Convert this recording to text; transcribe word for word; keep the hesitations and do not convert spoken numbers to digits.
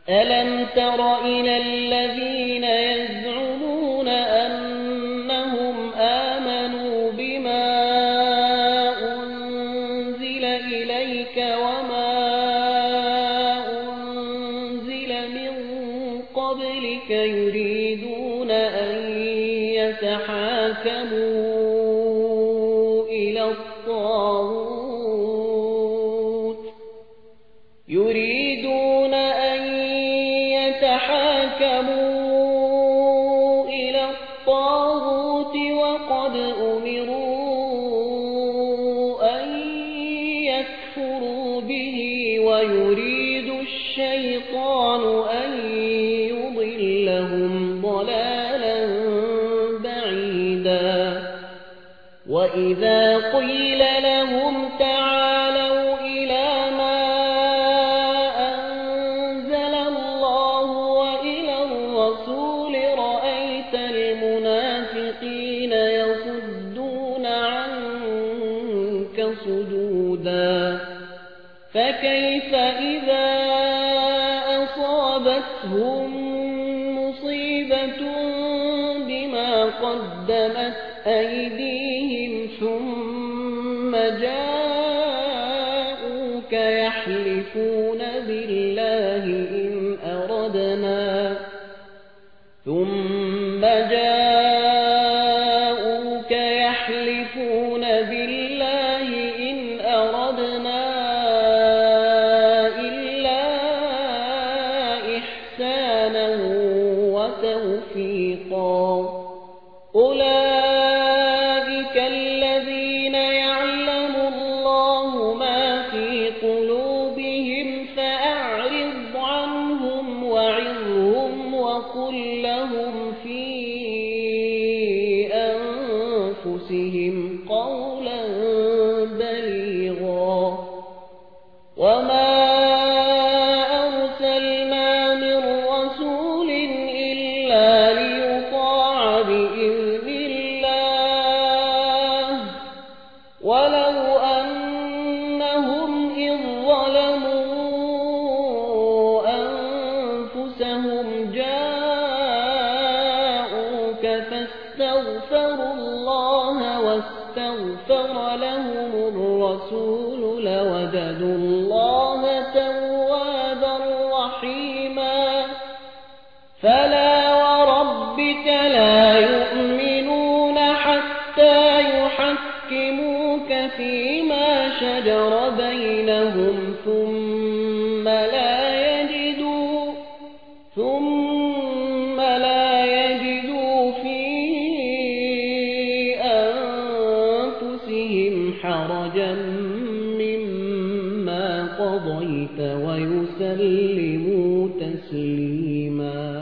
ألم تر إلى الذين يزعمون أنهم آمنوا بما أنزل إليك وما أنزل من قبلك يريدون أن يتحاكموا إلى الطاغوت يريدون أن يتحاكموا إلى الطاغوت وقد أمروا أن يكفروا به ويريد الشيطان أن يضلهم ضلالا بعيدا وإذا قيل لهم تعالوا إلى ما أنزل الله وإلى الرسول رأيت المنافقين يصدون عنك صدودا فكيف إذا أصابتهم مصيبة بما قدمت أيديهم ثم جاءوك يحلفون بالله إن أردنا ثم جاءوك يحلفون بالله إن أردنا إلا إحسانا وتوفيقا أولئك الذين يعلم الله ما في قلوبهم فأعرض عنهم وعظهم وقل لهم في أنفسهم قولا بليغا وما أرسلنا من رسول إلا ليطاع بإذن الله ولو أنهم إذ ظلموا أنفسهم جاءوك فاستغفروا الله واستغفر لهم الرسول لوجدوا الله توابا رحيما فلا وربك لا يؤمنون حتى يحكموك فيما شجر بينهم ثم لا يجدوا ثم لا يجدوا في أنفسهم حرجا مما قضيت ويسلموا تسليما.